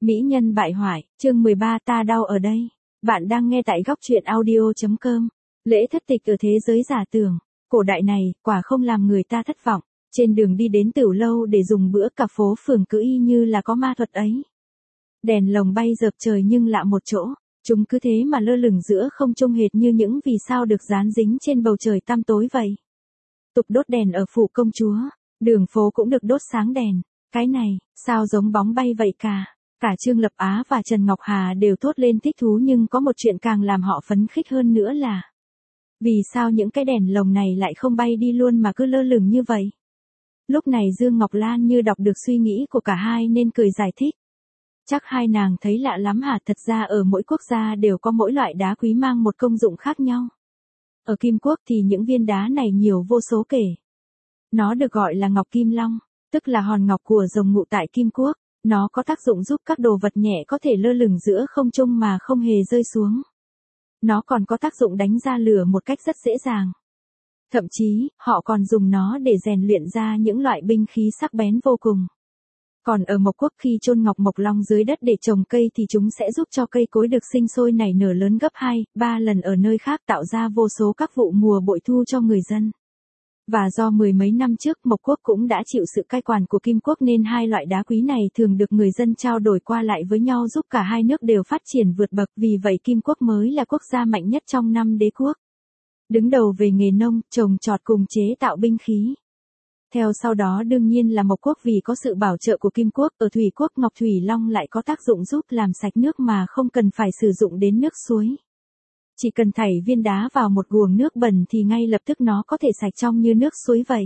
Mỹ nhân bại hoại, chương 13 ta đau ở đây. Bạn đang nghe tại góc truyện audio.com. Lễ thất tịch ở thế giới giả tưởng. Cổ đại này, quả không làm người ta thất vọng. Trên đường đi đến Tửu Lâu để dùng bữa, cả phố phường cứ y như là có ma thuật ấy. Đèn lồng bay dợp trời nhưng lạ một chỗ. Chúng cứ thế mà lơ lửng giữa không trung hệt như những vì sao được dán dính trên bầu trời tăm tối vậy. Tục đốt đèn ở phủ công chúa. Đường phố cũng được đốt sáng đèn. Cái này, sao giống bóng bay vậy cả. Cả Trương Lập Á và Trần Ngọc Hà đều thốt lên thích thú, nhưng có một chuyện càng làm họ phấn khích hơn nữa là vì sao những cái đèn lồng này lại không bay đi luôn mà cứ lơ lửng như vậy. Lúc này Dương Ngọc Lan như đọc được suy nghĩ của cả hai nên cười giải thích. Chắc hai nàng thấy lạ lắm hả? Thật ra ở mỗi quốc gia đều có mỗi loại đá quý mang một công dụng khác nhau. Ở Kim Quốc thì những viên đá này nhiều vô số kể. Nó được gọi là ngọc Kim Long, tức là hòn ngọc của rồng ngụ tại Kim Quốc. Nó có tác dụng giúp các đồ vật nhẹ có thể lơ lửng giữa không trung mà không hề rơi xuống. Nó còn có tác dụng đánh ra lửa một cách rất dễ dàng. Thậm chí, họ còn dùng nó để rèn luyện ra những loại binh khí sắc bén vô cùng. Còn ở Mộc Quốc, khi chôn ngọc Mộc Long dưới đất để trồng cây thì chúng sẽ giúp cho cây cối được sinh sôi nảy nở lớn gấp 2, 3 lần ở nơi khác, tạo ra vô số các vụ mùa bội thu cho người dân. Và do mười mấy năm trước Mộc Quốc cũng đã chịu sự cai quản của Kim Quốc nên hai loại đá quý này thường được người dân trao đổi qua lại với nhau, giúp cả hai nước đều phát triển vượt bậc. Vì vậy Kim Quốc mới là quốc gia mạnh nhất trong 5 đế quốc. Đứng đầu về nghề nông, trồng trọt cùng chế tạo binh khí. Theo sau đó đương nhiên là Mộc Quốc, vì có sự bảo trợ của Kim Quốc. Ở Thủy Quốc, Ngọc Thủy Long lại có tác dụng giúp làm sạch nước mà không cần phải sử dụng đến nước suối. Chỉ cần thảy viên đá vào một guồng nước bẩn thì ngay lập tức nó có thể sạch trong như nước suối vậy.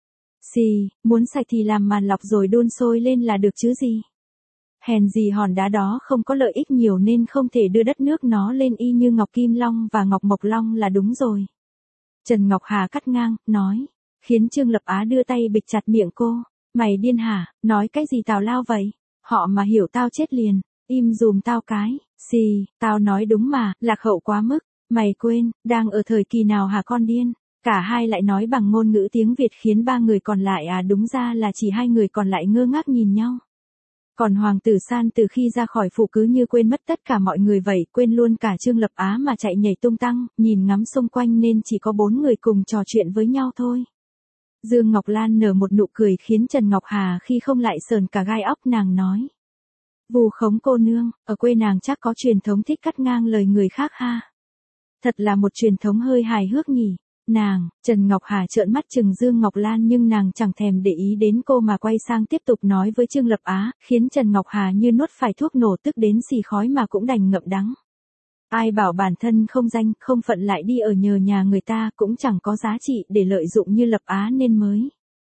Muốn sạch thì làm màn lọc rồi đun sôi lên là được chứ gì. Hèn gì hòn đá đó không có lợi ích nhiều nên không thể đưa đất nước nó lên y như Ngọc Kim Long và Ngọc Mộc Long là đúng rồi. Trần Ngọc Hà cắt ngang, nói, khiến Trương Lập Á đưa tay bịch chặt miệng cô. Mày điên hả, nói cái gì tào lao vậy? Họ mà hiểu tao chết liền. Im dùm tao cái. Tao nói đúng mà, lạc hậu quá mức. Mày quên, đang ở thời kỳ nào hả con điên? Cả hai lại nói bằng ngôn ngữ tiếng Việt khiến ba người còn lại, đúng ra là chỉ hai người còn lại ngơ ngác nhìn nhau. Còn Hoàng tử San từ khi ra khỏi phủ cứ như quên mất tất cả mọi người vậy, quên luôn cả Trương Lập Á mà chạy nhảy tung tăng, nhìn ngắm xung quanh nên chỉ có 4 người cùng trò chuyện với nhau thôi. Dương Ngọc Lan nở một nụ cười khiến Trần Ngọc Hà khi không lại sờn cả gai óc. Nàng nói, Vù Khống cô nương, ở quê nàng chắc có truyền thống thích cắt ngang lời người khác ha. Thật là một truyền thống hơi hài hước nhỉ. Trần Ngọc Hà trợn mắt chừng Dương Ngọc Lan nhưng nàng chẳng thèm để ý đến cô mà quay sang tiếp tục nói với Trương Lập Á, khiến Trần Ngọc Hà như nuốt phải thuốc nổ, tức đến xì khói mà cũng đành ngậm đắng. Ai bảo bản thân không danh, không phận lại đi ở nhờ nhà người ta, cũng chẳng có giá trị để lợi dụng như Lập Á nên mới.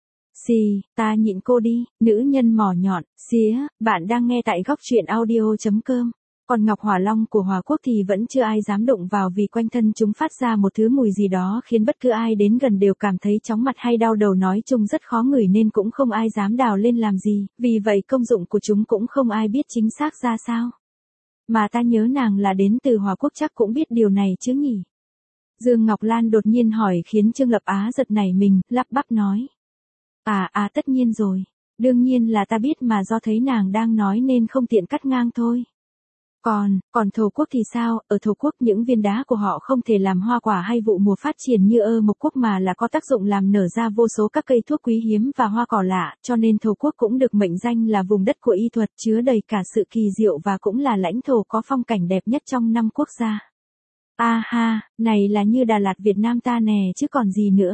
Ta nhịn cô đi, nữ nhân mỏ nhọn. Bạn đang nghe tại góc truyện audio.com. Còn Ngọc Hỏa Long của Hòa Quốc thì vẫn chưa ai dám đụng vào, vì quanh thân chúng phát ra một thứ mùi gì đó khiến bất cứ ai đến gần đều cảm thấy chóng mặt hay đau đầu, nói chung rất khó ngửi nên cũng không ai dám đào lên làm gì, vì vậy công dụng của chúng cũng không ai biết chính xác ra sao. Mà ta nhớ nàng là đến từ Hòa Quốc, chắc cũng biết điều này chứ nhỉ? Dương Ngọc Lan đột nhiên hỏi khiến Trương Lập Á giật nảy mình, lắp bắp nói. Tất nhiên rồi. Đương nhiên là ta biết mà, do thấy nàng đang nói nên không tiện cắt ngang thôi. Còn Thổ Quốc thì sao? Ở Thổ Quốc những viên đá của họ không thể làm hoa quả hay vụ mùa phát triển như ở Mộc Quốc, mà là có tác dụng làm nở ra vô số các cây thuốc quý hiếm và hoa cỏ lạ, cho nên Thổ Quốc cũng được mệnh danh là vùng đất của y thuật, chứa đầy cả sự kỳ diệu và cũng là lãnh thổ có phong cảnh đẹp nhất trong 5 quốc gia. Này là như Đà Lạt Việt Nam ta nè chứ còn gì nữa.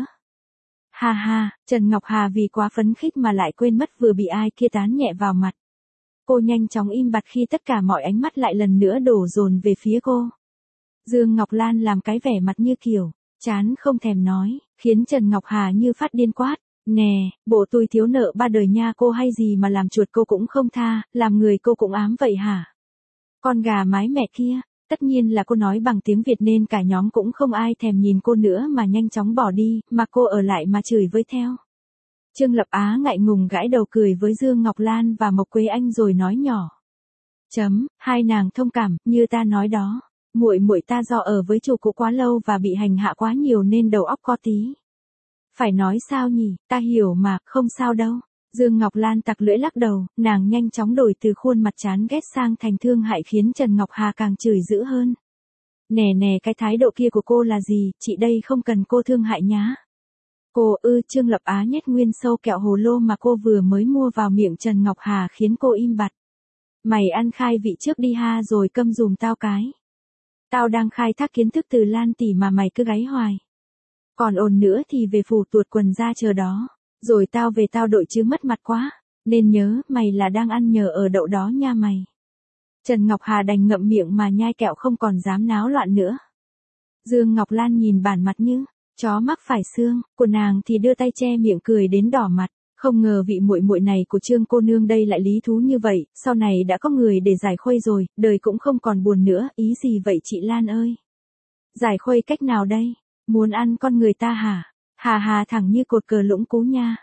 Trần Ngọc Hà vì quá phấn khích mà lại quên mất vừa bị ai kia tán nhẹ vào mặt. Cô nhanh chóng im bặt khi tất cả mọi ánh mắt lại lần nữa đổ dồn về phía cô. Dương Ngọc Lan làm cái vẻ mặt như kiểu chán không thèm nói, khiến Trần Ngọc Hà như phát điên quát. Nè, bộ tôi thiếu nợ 3 đời nha, cô hay gì mà làm chuột cô cũng không tha, làm người cô cũng ám vậy hả? Con gà mái mẹ kia. Tất nhiên là cô nói bằng tiếng Việt nên cả nhóm cũng không ai thèm nhìn cô nữa mà nhanh chóng bỏ đi, mà cô ở lại mà chửi với theo. Trương Lập Á ngại ngùng gãi đầu cười với Dương Ngọc Lan và Mộc Quế Anh rồi nói nhỏ. Hai nàng thông cảm, như ta nói đó. Muội ta do ở với chủ cũ quá lâu và bị hành hạ quá nhiều nên đầu óc có tí. Phải nói sao nhỉ, ta hiểu mà, không sao đâu. Dương Ngọc Lan tặc lưỡi lắc đầu, nàng nhanh chóng đổi từ khuôn mặt chán ghét sang thành thương hại khiến Trần Ngọc Hà càng chửi dữ hơn. Nè nè, cái thái độ kia của cô là gì, chị đây không cần cô thương hại nhá. Cô Trương Lập Á nhét nguyên sâu kẹo hồ lô mà cô vừa mới mua vào miệng Trần Ngọc Hà khiến cô im bặt. Mày ăn khai vị trước đi ha rồi câm dùm tao cái. Tao đang khai thác kiến thức từ Lan tỷ mà mày cứ gáy hoài. Còn ồn nữa thì về phủ tuột quần ra chờ đó. Rồi tao về tao đội chứ mất mặt quá. Nên nhớ mày là đang ăn nhờ ở đậu đó nha mày. Trần Ngọc Hà đành ngậm miệng mà nhai kẹo không còn dám náo loạn nữa. Dương Ngọc Lan nhìn bản mặt như chó mắc phải xương của nàng thì đưa tay che miệng cười đến đỏ mặt. Không ngờ vị muội muội này của Trương cô nương đây lại lý thú như vậy, sau này đã có người để giải khuây rồi, đời cũng không còn buồn nữa, ý gì vậy chị Lan ơi? Giải khuây cách nào đây? Muốn ăn con người ta hả? Hà hà thẳng như cột cờ Lũng Cú nha.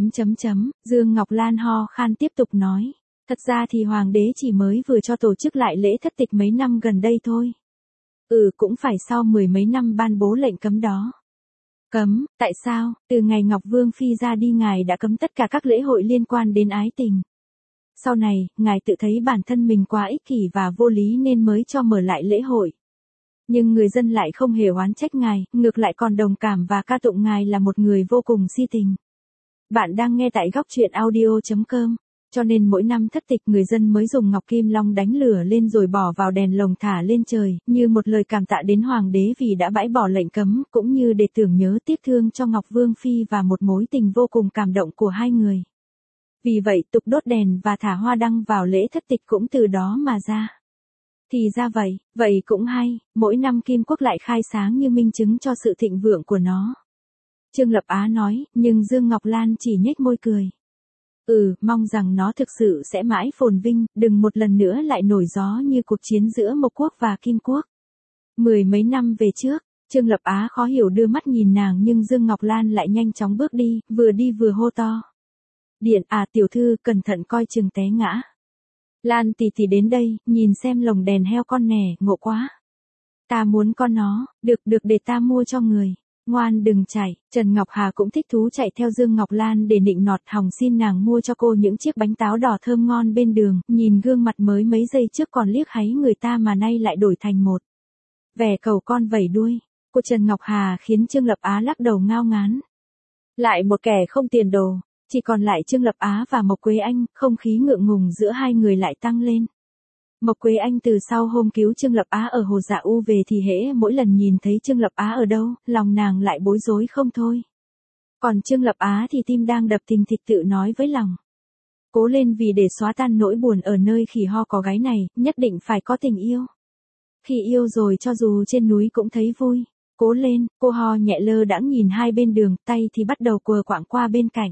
Dương Ngọc Lan ho khan tiếp tục nói. Thật ra thì hoàng đế chỉ mới vừa cho tổ chức lại lễ thất tịch mấy năm gần đây thôi. Cũng phải sau 10 mấy năm ban bố lệnh cấm đó. Cấm, tại sao? Từ ngày Ngọc Vương Phi ra đi ngài đã cấm tất cả các lễ hội liên quan đến ái tình. Sau này, ngài tự thấy bản thân mình quá ích kỷ và vô lý nên mới cho mở lại lễ hội. Nhưng người dân lại không hề oán trách ngài, ngược lại còn đồng cảm và ca tụng ngài là một người vô cùng si tình. Bạn đang nghe tại góc truyện audio.com. Cho nên mỗi năm thất tịch người dân mới dùng ngọc kim long đánh lửa lên rồi bỏ vào đèn lồng thả lên trời, như một lời cảm tạ đến hoàng đế vì đã bãi bỏ lệnh cấm, cũng như để tưởng nhớ tiếc thương cho Ngọc Vương Phi và một mối tình vô cùng cảm động của hai người. Vì vậy tục đốt đèn và thả hoa đăng vào lễ thất tịch cũng từ đó mà ra. Thì ra vậy, vậy cũng hay, mỗi năm Kim Quốc lại khai sáng như minh chứng cho sự thịnh vượng của nó. Trương Lập Á nói, nhưng Dương Ngọc Lan chỉ nhếch môi cười. Mong rằng nó thực sự sẽ mãi phồn vinh, đừng một lần nữa lại nổi gió như cuộc chiến giữa Mộc Quốc và Kim Quốc. 10 mấy năm về trước, Trương Lập Á khó hiểu đưa mắt nhìn nàng nhưng Dương Ngọc Lan lại nhanh chóng bước đi vừa hô to. Điện tiểu thư cẩn thận coi chừng té ngã. Lan tỷ tỷ đến đây, nhìn xem lồng đèn heo con nè, ngộ quá. Ta muốn con nó, được để ta mua cho người. Ngoan đừng chạy, Trần Ngọc Hà cũng thích thú chạy theo Dương Ngọc Lan để nịnh nọt hòng xin nàng mua cho cô những chiếc bánh táo đỏ thơm ngon bên đường, nhìn gương mặt mới mấy giây trước còn liếc háy người ta mà nay lại đổi thành một vẻ cầu con vẩy đuôi. Cô Trần Ngọc Hà khiến Trương Lập Á lắc đầu ngao ngán. Lại một kẻ không tiền đồ, chỉ còn lại Trương Lập Á và Mộc Quế Anh, không khí ngượng ngùng giữa hai người lại tăng lên. Mộc Quế Anh từ sau hôm cứu Trương Lập Á ở Hồ Dạ U về thì hễ mỗi lần nhìn thấy Trương Lập Á ở đâu, lòng nàng lại bối rối không thôi. Còn Trương Lập Á thì tim đang đập thình thịch tự nói với lòng. Cố lên vì để xóa tan nỗi buồn ở nơi khỉ ho có gáy này, nhất định phải có tình yêu. Khi yêu rồi cho dù trên núi cũng thấy vui. Cố lên, cô ho nhẹ lơ đãng nhìn hai bên đường, tay thì bắt đầu quờ quạng qua bên cạnh.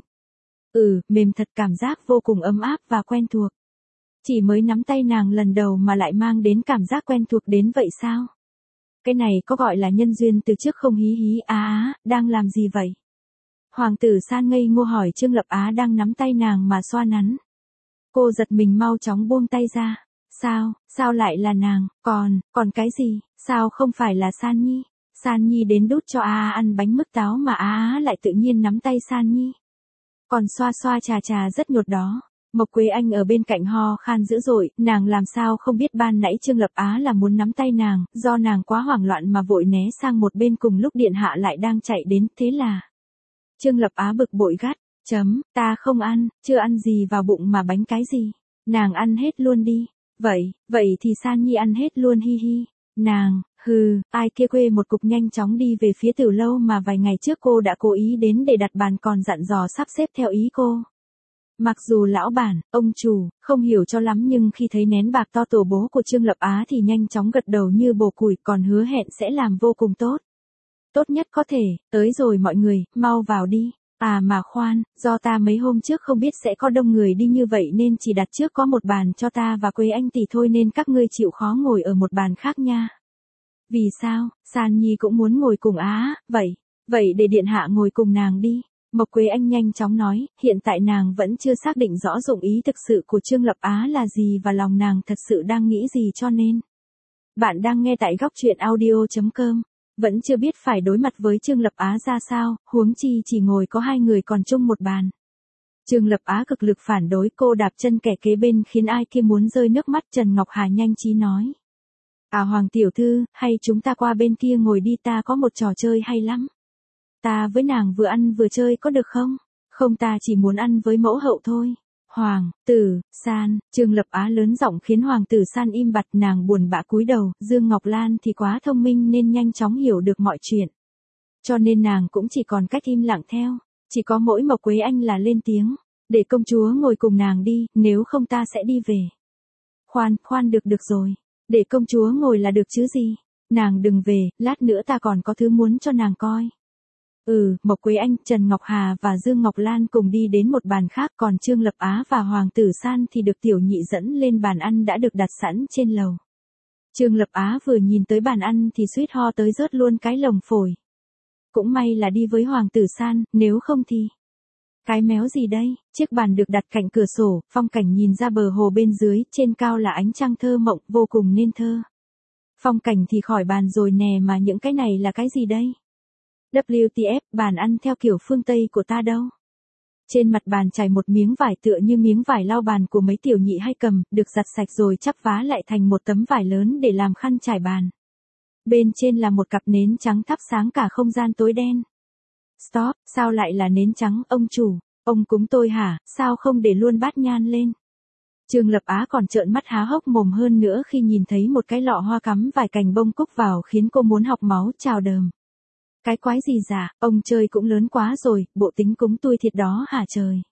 Mềm thật, cảm giác vô cùng ấm áp và quen thuộc. Chỉ mới nắm tay nàng lần đầu mà lại mang đến cảm giác quen thuộc đến vậy sao? Cái này có gọi là nhân duyên từ trước không hí hí đang làm gì vậy? Hoàng tử San ngây ngô hỏi Trương Lập Á đang nắm tay nàng mà xoa nắn. Cô giật mình mau chóng buông tay ra. Sao lại là nàng, còn cái gì, sao không phải là San Nhi? San Nhi đến đút cho ăn bánh mứt táo mà lại tự nhiên nắm tay San Nhi. Còn xoa xoa trà rất nhột đó. Mộc Quế Anh ở bên cạnh ho khan dữ dội, nàng làm sao không biết ban nãy Trương Lập Á là muốn nắm tay nàng, do nàng quá hoảng loạn mà vội né sang một bên cùng lúc điện hạ lại đang chạy đến, thế là. Trương Lập Á bực bội gắt, ta không ăn, chưa ăn gì vào bụng mà bánh cái gì, nàng ăn hết luôn đi, vậy thì San Nhi ăn hết luôn hi hi, nàng, ai kia quê một cục nhanh chóng đi về phía Tử Lâu mà vài ngày trước cô đã cố ý đến để đặt bàn còn dặn dò sắp xếp theo ý cô. Mặc dù lão bản, ông chủ, không hiểu cho lắm nhưng khi thấy nén bạc to tổ bố của Trương Lập Á thì nhanh chóng gật đầu như bồ củi còn hứa hẹn sẽ làm vô cùng tốt. Tốt nhất có thể, tới rồi mọi người, mau vào đi. Mà khoan, do ta mấy hôm trước không biết sẽ có đông người đi như vậy nên chỉ đặt trước có một bàn cho ta và Quế Anh tỷ thôi nên các ngươi chịu khó ngồi ở một bàn khác nha. Vì sao, San Nhi cũng muốn ngồi cùng vậy để điện hạ ngồi cùng nàng đi. Mộc Quế Anh nhanh chóng nói, hiện tại nàng vẫn chưa xác định rõ dụng ý thực sự của Trương Lập Á là gì và lòng nàng thật sự đang nghĩ gì cho nên. Bạn đang nghe tại góc truyện audio.com, vẫn chưa biết phải đối mặt với Trương Lập Á ra sao, huống chi chỉ ngồi có hai người còn chung một bàn. Trương Lập Á cực lực phản đối, cô đạp chân kẻ kế bên khiến ai kia muốn rơi nước mắt. Trần Ngọc Hà nhanh trí nói. À Hoàng tiểu thư, hay chúng ta qua bên kia ngồi đi, ta có một trò chơi hay lắm. Ta với nàng vừa ăn vừa chơi có được không? Không, ta chỉ muốn ăn với mẫu hậu thôi. Hoàng tử San, Trương Lập Á lớn giọng khiến Hoàng tử San im bặt, nàng buồn bã cúi đầu. Dương Ngọc Lan thì quá thông minh nên nhanh chóng hiểu được mọi chuyện. Cho nên nàng cũng chỉ còn cách im lặng theo. Chỉ có mỗi Mộc Quế Anh là lên tiếng. Để công chúa ngồi cùng nàng đi, nếu không ta sẽ đi về. Khoan được rồi. Để công chúa ngồi là được chứ gì. Nàng đừng về, lát nữa ta còn có thứ muốn cho nàng coi. Mộc Quế Anh, Trần Ngọc Hà và Dương Ngọc Lan cùng đi đến một bàn khác, còn Trương Lập Á và Hoàng tử San thì được tiểu nhị dẫn lên bàn ăn đã được đặt sẵn trên lầu. Trương Lập Á vừa nhìn tới bàn ăn thì suýt ho tới rớt luôn cái lồng phổi. Cũng may là đi với Hoàng tử San, nếu không thì... Cái méo gì đây? Chiếc bàn được đặt cạnh cửa sổ, phong cảnh nhìn ra bờ hồ bên dưới, trên cao là ánh trăng thơ mộng, vô cùng nên thơ. Phong cảnh thì khỏi bàn rồi nè, mà những cái này là cái gì đây? WTF, bàn ăn theo kiểu phương Tây của ta đâu. Trên mặt bàn trải một miếng vải tựa như miếng vải lau bàn của mấy tiểu nhị hay cầm, được giặt sạch rồi chắp vá lại thành một tấm vải lớn để làm khăn trải bàn. Bên trên là một cặp nến trắng thắp sáng cả không gian tối đen. Stop, sao lại là nến trắng, ông chủ? Ông cúng tôi hả, sao không để luôn bát nhang lên? Trương Lập Á còn trợn mắt há hốc mồm hơn nữa khi nhìn thấy một cái lọ hoa cắm vài cành bông cúc vào, khiến cô muốn học máu trào đờm. Cái quái gì dạ, ông chơi cũng lớn quá rồi, bộ tính cúng tôi thiệt đó hả trời.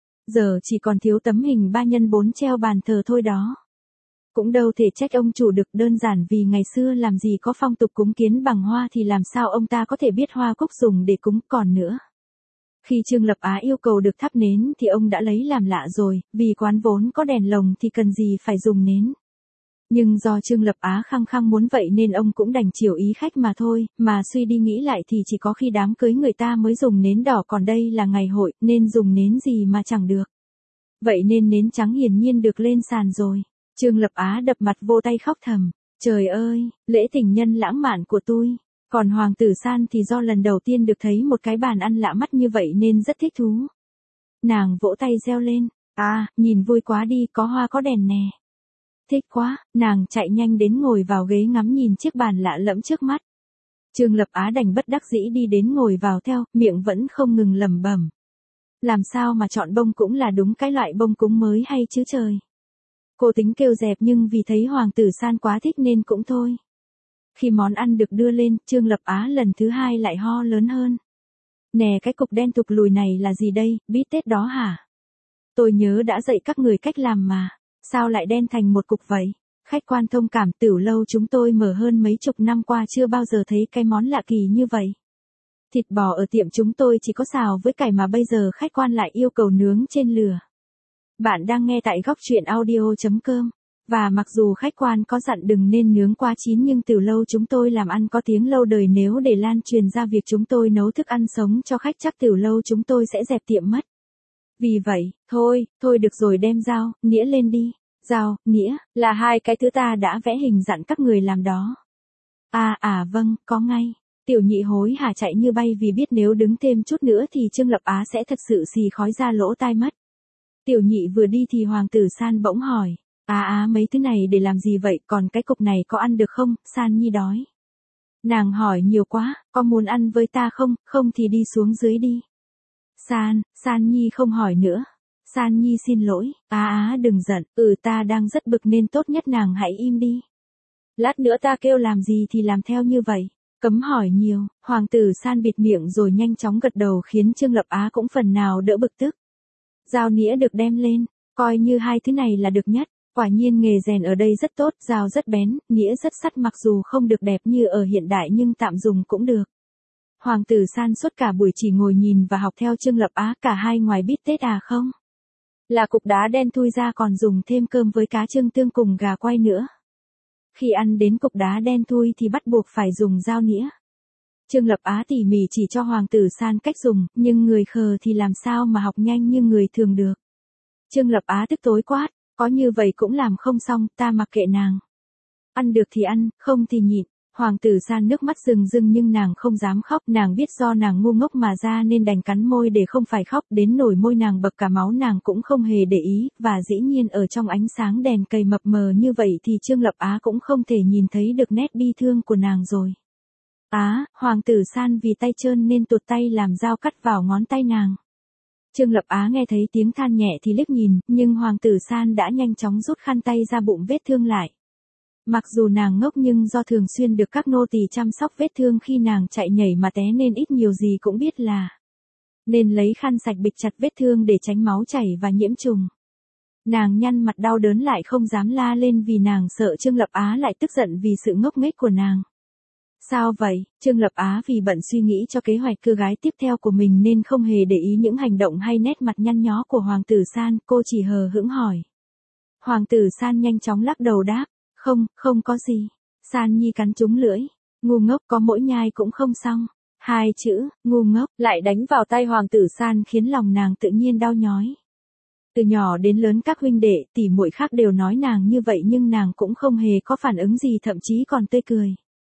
Giờ chỉ còn thiếu tấm hình 3x4 treo bàn thờ thôi đó. Cũng đâu thể trách ông chủ được, đơn giản vì ngày xưa làm gì có phong tục cúng kiến bằng hoa thì làm sao ông ta có thể biết hoa cúc dùng để cúng. Còn nữa, khi Trương Lập Á yêu cầu được thắp nến thì ông đã lấy làm lạ rồi, vì quán vốn có đèn lồng thì cần gì phải dùng nến. Nhưng do Trương Lập Á khăng khăng muốn vậy nên ông cũng đành chiều ý khách mà thôi, mà suy đi nghĩ lại thì chỉ có khi đám cưới người ta mới dùng nến đỏ, còn đây là ngày hội nên dùng nến gì mà chẳng được. Vậy nên nến trắng hiển nhiên được lên sàn rồi. Trương Lập Á đập mặt vô tay khóc thầm. Trời ơi, lễ tình nhân lãng mạn của tôi. Còn Hoàng tử San thì do lần đầu tiên được thấy một cái bàn ăn lạ mắt như vậy nên rất thích thú. Nàng vỗ tay reo lên. À, nhìn vui quá đi, có hoa có đèn nè. Thích quá, nàng chạy nhanh đến ngồi vào ghế ngắm nhìn chiếc bàn lạ lẫm trước mắt. Trương Lập Á đành bất đắc dĩ đi đến ngồi vào theo, miệng vẫn không ngừng lẩm bẩm. Làm sao mà chọn bông cũng là đúng cái loại bông cúng mới hay chứ trời. Cô tính kêu dẹp nhưng vì thấy Hoàng tử San quá thích nên cũng thôi. Khi món ăn được đưa lên, Trương Lập Á lần thứ hai lại ho lớn hơn. Nè, cái cục đen thụt lùi này là gì đây, bít tết đó hả? Tôi nhớ đã dạy các người cách làm mà. Sao lại đen thành một cục vậy? Khách quan thông cảm, Tửu Lâu chúng tôi mở hơn mấy chục năm qua chưa bao giờ thấy cái món lạ kỳ như vậy. Thịt bò ở tiệm chúng tôi chỉ có xào với cải mà bây giờ khách quan lại yêu cầu nướng trên lửa. Bạn đang nghe tại Góc Truyện Audio.com. Và mặc dù khách quan có dặn đừng nên nướng quá chín nhưng Tửu Lâu chúng tôi làm ăn có tiếng lâu đời, nếu để lan truyền ra việc chúng tôi nấu thức ăn sống cho khách chắc Tửu Lâu chúng tôi sẽ dẹp tiệm mất. Vì vậy, thôi được rồi, đem dao, nĩa lên đi. Dao, nĩa, là hai cái thứ ta đã vẽ hình dặn các người làm đó. Vâng, có ngay. Tiểu nhị hối hả chạy như bay vì biết nếu đứng thêm chút nữa thì Trương Lập Á sẽ thật sự xì khói ra lỗ tai mất. Tiểu nhị vừa đi thì Hoàng tử San bỗng hỏi. Mấy thứ này để làm gì vậy, còn cái cục này có ăn được không, San Nhi đói. Nàng hỏi nhiều quá, có muốn ăn với ta không, không thì đi xuống dưới đi. San Nhi không hỏi nữa. San Nhi xin lỗi, đừng giận, ta đang rất bực nên tốt nhất nàng hãy im đi. Lát nữa ta kêu làm gì thì làm theo như vậy, cấm hỏi nhiều. Hoàng tử San bịt miệng rồi nhanh chóng gật đầu khiến Trương Lập Á cũng phần nào đỡ bực tức. Dao nĩa được đem lên, coi như hai thứ này là được nhất. Quả nhiên nghề rèn ở đây rất tốt, dao rất bén, nĩa rất sắt, mặc dù không được đẹp như ở hiện đại nhưng tạm dùng cũng được. Hoàng tử San suốt cả buổi chỉ ngồi nhìn và học theo Trương Lập Á, cả hai ngoài bít tết không? Là cục đá đen thui ra còn dùng thêm cơm với cá trưng tương cùng gà quay nữa. Khi ăn đến cục đá đen thui thì bắt buộc phải dùng dao nĩa. Trương Lập Á tỉ mỉ chỉ cho Hoàng tử San cách dùng, nhưng người khờ thì làm sao mà học nhanh như người thường được. Trương Lập Á tức tối quát, có như vậy cũng làm không xong, ta mặc kệ nàng. Ăn được thì ăn, không thì nhịn. Hoàng tử San nước mắt rưng rưng nhưng nàng không dám khóc, nàng biết do nàng ngu ngốc mà ra nên đành cắn môi để không phải khóc, đến nổi môi nàng bật cả máu nàng cũng không hề để ý, và dĩ nhiên ở trong ánh sáng đèn cầy mập mờ như vậy thì Trương Lập Á cũng không thể nhìn thấy được nét bi thương của nàng rồi. Hoàng tử San vì tay trơn nên tuột tay làm dao cắt vào ngón tay nàng. Trương Lập Á nghe thấy tiếng than nhẹ thì liếc nhìn, nhưng Hoàng tử San đã nhanh chóng rút khăn tay ra bụng vết thương lại. Mặc dù nàng ngốc nhưng do thường xuyên được các nô tỳ chăm sóc vết thương khi nàng chạy nhảy mà té nên ít nhiều gì cũng biết là nên lấy khăn sạch bịt chặt vết thương để tránh máu chảy và nhiễm trùng. Nàng nhăn mặt đau đớn lại không dám la lên vì nàng sợ Trương Lập Á lại tức giận vì sự ngốc nghếch của nàng. Sao vậy? Trương Lập Á vì bận suy nghĩ cho kế hoạch cưa gái tiếp theo của mình nên không hề để ý những hành động hay nét mặt nhăn nhó của Hoàng tử San, cô chỉ hờ hững hỏi. Hoàng tử San nhanh chóng lắc đầu đáp, không có gì. San Nhi cắn trúng lưỡi, ngu ngốc, có mỗi nhai cũng không xong. Hai chữ, ngu ngốc, lại đánh vào tay Hoàng tử San khiến lòng nàng tự nhiên đau nhói. Từ nhỏ đến lớn các huynh đệ, tỷ muội khác đều nói nàng như vậy nhưng nàng cũng không hề có phản ứng gì, thậm chí còn tươi cười.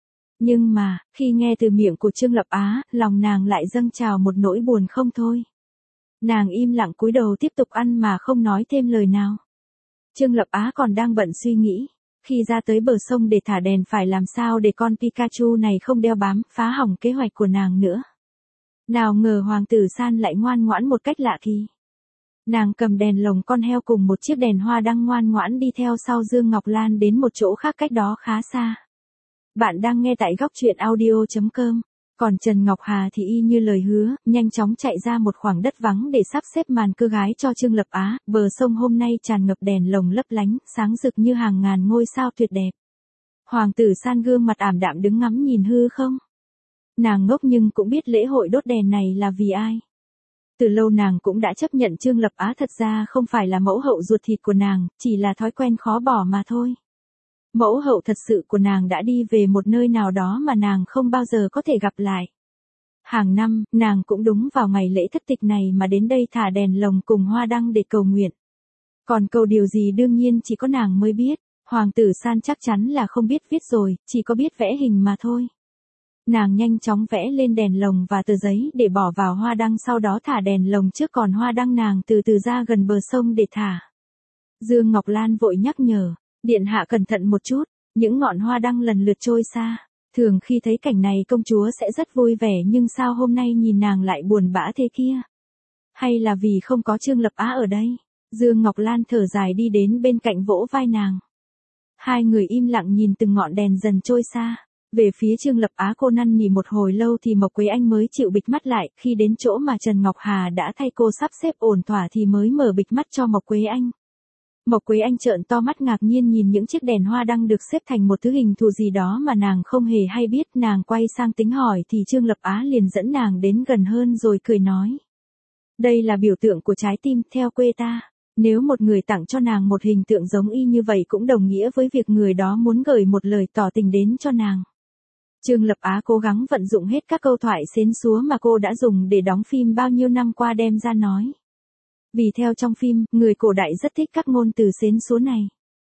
Nhưng mà, khi nghe từ miệng của Trương Lập Á, lòng nàng lại dâng trào một nỗi buồn không thôi. Nàng im lặng cúi đầu tiếp tục ăn mà không nói thêm lời nào. Trương Lập Á còn đang bận suy nghĩ. Khi ra tới bờ sông để thả đèn phải làm sao để con Pikachu này không đeo bám, phá hỏng kế hoạch của nàng nữa. Nào ngờ Hoàng tử San lại ngoan ngoãn một cách lạ kỳ. Nàng cầm đèn lồng con heo cùng một chiếc đèn hoa đăng ngoan ngoãn đi theo sau Dương Ngọc Lan đến một chỗ khác cách đó khá xa. Bạn đang nghe tại góc truyện audio.com. Còn Trần Ngọc Hà thì y như lời hứa, nhanh chóng chạy ra một khoảng đất vắng để sắp xếp màn cưa gái cho Trương Lập Á. Bờ sông hôm nay tràn ngập đèn lồng lấp lánh, sáng rực như hàng ngàn ngôi sao tuyệt đẹp. Hoàng tử San gương mặt ảm đạm đứng ngắm nhìn hư không. Nàng ngốc nhưng cũng biết lễ hội đốt đèn này là vì ai. Từ lâu nàng cũng đã chấp nhận Trương Lập Á thật ra không phải là mẫu hậu ruột thịt của nàng, chỉ là thói quen khó bỏ mà thôi. Mẫu hậu thật sự của nàng đã đi về một nơi nào đó mà nàng không bao giờ có thể gặp lại. Hàng năm, nàng cũng đúng vào ngày lễ thất tịch này mà đến đây thả đèn lồng cùng hoa đăng để cầu nguyện. Còn cầu điều gì đương nhiên chỉ có nàng mới biết, Hoàng tử San chắc chắn là không biết viết rồi, chỉ có biết vẽ hình mà thôi. Nàng nhanh chóng vẽ lên đèn lồng và tờ giấy để bỏ vào hoa đăng, sau đó thả đèn lồng trước còn hoa đăng nàng từ từ ra gần bờ sông để thả. Dương Ngọc Lan vội nhắc nhở. Điện hạ cẩn thận một chút, những ngọn hoa đăng lần lượt trôi xa. Thường khi thấy cảnh này công chúa sẽ rất vui vẻ nhưng sao hôm nay nhìn nàng lại buồn bã thế kia? Hay là vì không có Trương Lập Á ở đây? Dương Ngọc Lan thở dài đi đến bên cạnh vỗ vai nàng. Hai người im lặng nhìn từng ngọn đèn dần trôi xa. Về phía Trương Lập Á cô năn nỉ một hồi lâu thì Mộc Quế Anh mới chịu bịt mắt lại. Khi đến chỗ mà Trần Ngọc Hà đã thay cô sắp xếp ổn thỏa thì mới mở bịt mắt cho Mộc Quế Anh. Mộc Quế Anh trợn to mắt ngạc nhiên nhìn những chiếc đèn hoa đăng được xếp thành một thứ hình thù gì đó mà nàng không hề hay biết. Nàng quay sang tính hỏi thì Trương Lập Á liền dẫn nàng đến gần hơn rồi cười nói. Đây là biểu tượng của trái tim, theo quê ta. Nếu một người tặng cho nàng một hình tượng giống y như vậy cũng đồng nghĩa với việc người đó muốn gửi một lời tỏ tình đến cho nàng. Trương Lập Á cố gắng vận dụng hết các câu thoại xến xúa mà cô đã dùng để đóng phim bao nhiêu năm qua đem ra nói. Vì theo trong phim, người cổ đại rất thích các ngôn từ xến xúa này.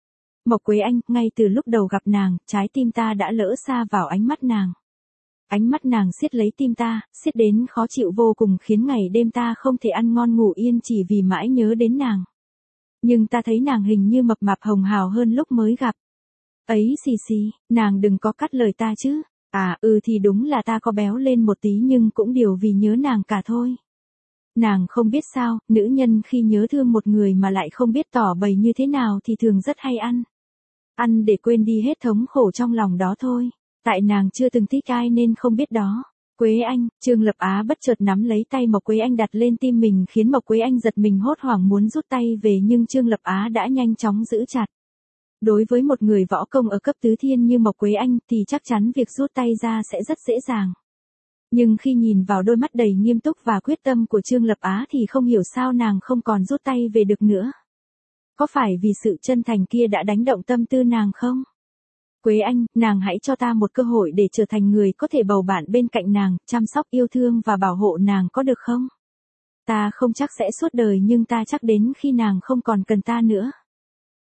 Mộc Quế Anh, ngay từ lúc đầu gặp nàng, trái tim ta đã lỡ xa vào ánh mắt nàng. Ánh mắt nàng siết lấy tim ta, siết đến khó chịu vô cùng khiến ngày đêm ta không thể ăn ngon ngủ yên chỉ vì mãi nhớ đến nàng. Nhưng ta thấy nàng hình như mập mạp hồng hào hơn lúc mới gặp. Ấy xì xì, nàng đừng có cắt lời ta chứ. Thì đúng là ta có béo lên một tí nhưng cũng điều vì nhớ nàng cả thôi. Nàng không biết sao, nữ nhân khi nhớ thương một người mà lại không biết tỏ bày như thế nào thì thường rất hay ăn. Ăn để quên đi hết thống khổ trong lòng đó thôi. Tại nàng chưa từng thích ai nên không biết đó. Quế Anh, Trương Lập Á bất chợt nắm lấy tay Mộc Quế Anh đặt lên tim mình khiến Mộc Quế Anh giật mình hốt hoảng muốn rút tay về nhưng Trương Lập Á đã nhanh chóng giữ chặt. Đối với một người võ công ở cấp tứ thiên như Mộc Quế Anh thì chắc chắn việc rút tay ra sẽ rất dễ dàng. Nhưng khi nhìn vào đôi mắt đầy nghiêm túc và quyết tâm của Trương Lập Á thì không hiểu sao nàng không còn rút tay về được nữa. Có phải vì sự chân thành kia đã đánh động tâm tư nàng không? Quế Anh, nàng hãy cho ta một cơ hội để trở thành người có thể bầu bạn bên cạnh nàng, chăm sóc yêu thương và bảo hộ nàng có được không? Ta không chắc sẽ suốt đời nhưng ta chắc đến khi nàng không còn cần ta nữa.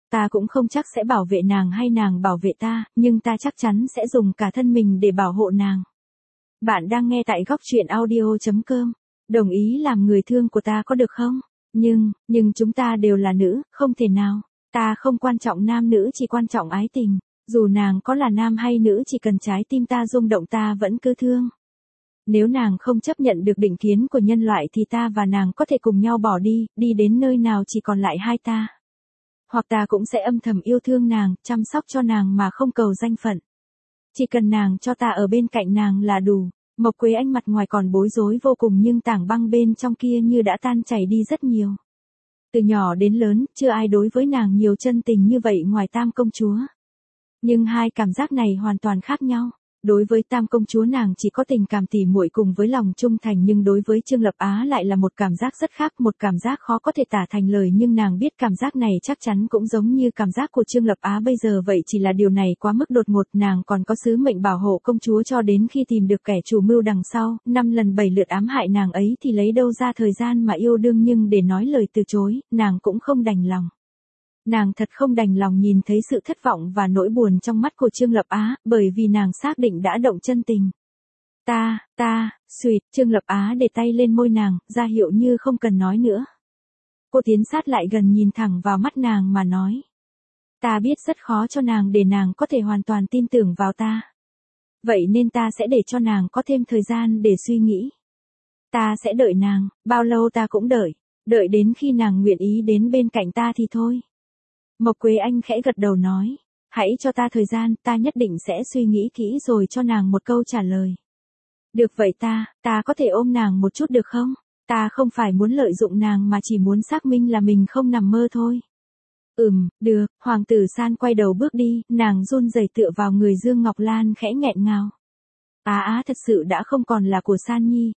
Ta cũng không chắc sẽ bảo vệ nàng hay nàng bảo vệ ta, nhưng ta chắc chắn sẽ dùng cả thân mình để bảo hộ nàng. Bạn đang nghe tại góc truyện audio.com. Đồng ý làm người thương của ta có được không? Nhưng chúng ta đều là nữ, không thể nào. Ta không quan trọng nam nữ, chỉ quan trọng ái tình. Dù nàng có là nam hay nữ, chỉ cần trái tim ta rung động ta vẫn cứ thương. Nếu nàng không chấp nhận được định kiến của nhân loại thì ta và nàng có thể cùng nhau bỏ đi, đi đến nơi nào chỉ còn lại hai ta. Hoặc ta cũng sẽ âm thầm yêu thương nàng, chăm sóc cho nàng mà không cầu danh phận. Chỉ cần nàng cho ta ở bên cạnh nàng là đủ. Mộc Quế Anh mặt ngoài còn bối rối vô cùng nhưng tảng băng bên trong kia như đã tan chảy đi rất nhiều. Từ nhỏ đến lớn, chưa ai đối với nàng nhiều chân tình như vậy ngoài Tam công chúa. Nhưng hai cảm giác này hoàn toàn khác nhau. Đối với Tam công chúa nàng chỉ có tình cảm tỉ muội cùng với lòng trung thành, nhưng đối với Trương Lập Á lại là một cảm giác rất khác, một cảm giác khó có thể tả thành lời, nhưng nàng biết cảm giác này chắc chắn cũng giống như cảm giác của Trương Lập Á bây giờ vậy, chỉ là điều này quá mức đột ngột, nàng còn có sứ mệnh bảo hộ công chúa cho đến khi tìm được kẻ chủ mưu đằng sau, 5 lần 7 lượt ám hại nàng ấy thì lấy đâu ra thời gian mà yêu đương, nhưng để nói lời từ chối, nàng cũng không đành lòng. Nàng thật không đành lòng nhìn thấy sự thất vọng và nỗi buồn trong mắt của Trương Lập Á, bởi vì nàng xác định đã động chân tình. Suyệt, Trương Lập Á để tay lên môi nàng, ra hiệu như không cần nói nữa. Cô tiến sát lại gần nhìn thẳng vào mắt nàng mà nói. Ta biết rất khó cho nàng để nàng có thể hoàn toàn tin tưởng vào ta. Vậy nên ta sẽ để cho nàng có thêm thời gian để suy nghĩ. Ta sẽ đợi nàng, bao lâu ta cũng đợi đến khi nàng nguyện ý đến bên cạnh ta thì thôi. Mộc Quế Anh khẽ gật đầu nói, hãy cho ta thời gian, ta nhất định sẽ suy nghĩ kỹ rồi cho nàng một câu trả lời. Được vậy ta có thể ôm nàng một chút được không? Ta không phải muốn lợi dụng nàng mà chỉ muốn xác minh là mình không nằm mơ thôi. Được, Hoàng tử San quay đầu bước đi, nàng run rẩy tựa vào người Dương Ngọc Lan khẽ nghẹn ngào. Thật sự đã không còn là của San Nhi.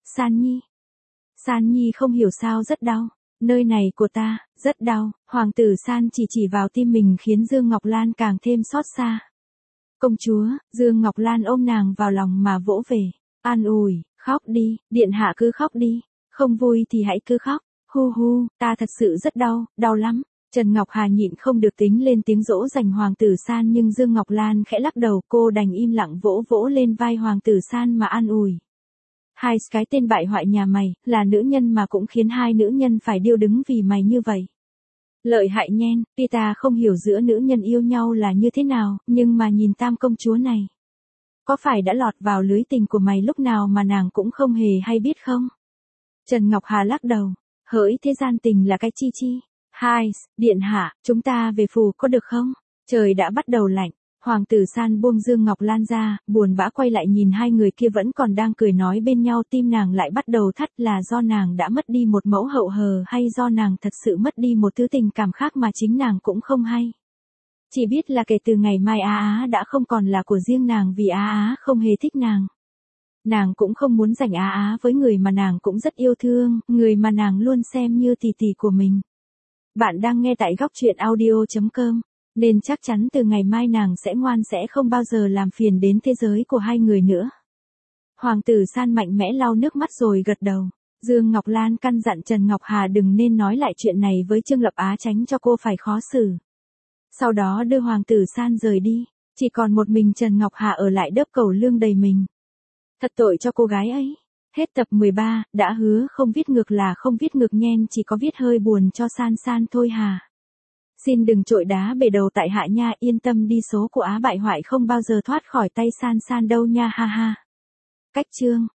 San Nhi không hiểu sao rất đau. Nơi này của ta, rất đau, Hoàng tử San chỉ vào tim mình khiến Dương Ngọc Lan càng thêm xót xa. Công chúa, Dương Ngọc Lan ôm nàng vào lòng mà vỗ về, an ủi, khóc đi, điện hạ cứ khóc đi, không vui thì hãy cứ khóc, hu, ta thật sự rất đau lắm. Trần Ngọc Hà nhịn không được tính lên tiếng dỗ dành Hoàng tử San, nhưng Dương Ngọc Lan khẽ lắc đầu, cô đành im lặng vỗ lên vai Hoàng tử San mà an ủi. Hai cái tên bại hoại nhà mày, là nữ nhân mà cũng khiến hai nữ nhân phải điêu đứng vì mày như vậy. Lợi hại nhen, tuy ta không hiểu giữa nữ nhân yêu nhau là như thế nào, nhưng mà nhìn Tam công chúa này. Có phải đã lọt vào lưới tình của mày lúc nào mà nàng cũng không hề hay biết không? Trần Ngọc Hà lắc đầu, hỡi thế gian tình là cái chi. Điện hạ, chúng ta về phủ có được không? Trời đã bắt đầu lạnh. Hoàng tử San buông Dương Ngọc Lan ra, buồn bã quay lại nhìn hai người kia vẫn còn đang cười nói bên nhau, tim nàng lại bắt đầu thắt, là do nàng đã mất đi một mẫu hậu hờ hay do nàng thật sự mất đi một thứ tình cảm khác mà chính nàng cũng không hay. Chỉ biết là kể từ ngày mai Á đã không còn là của riêng nàng vì Á không hề thích nàng. Nàng cũng không muốn giành Á với người mà nàng cũng rất yêu thương, người mà nàng luôn xem như tỷ tỷ của mình. Bạn đang nghe tại góc truyện audio.com. Nên chắc chắn từ ngày mai nàng sẽ ngoan, sẽ không bao giờ làm phiền đến thế giới của hai người nữa. Hoàng tử San mạnh mẽ lau nước mắt rồi gật đầu. Dương Ngọc Lan căn dặn Trần Ngọc Hà đừng nên nói lại chuyện này với Trương Lập Á, tránh cho cô phải khó xử. Sau đó đưa Hoàng tử San rời đi, chỉ còn một mình Trần Ngọc Hà ở lại đớp cầu lương đầy mình. Thật tội cho cô gái ấy. Hết tập 13, đã hứa không viết ngược là không viết ngược nhen, chỉ có viết hơi buồn cho San thôi hà. Xin đừng trội đá bể đầu tại hạ nha, yên tâm đi, số của Á bại hoại không bao giờ thoát khỏi tay San đâu nha, ha ha. Cách chương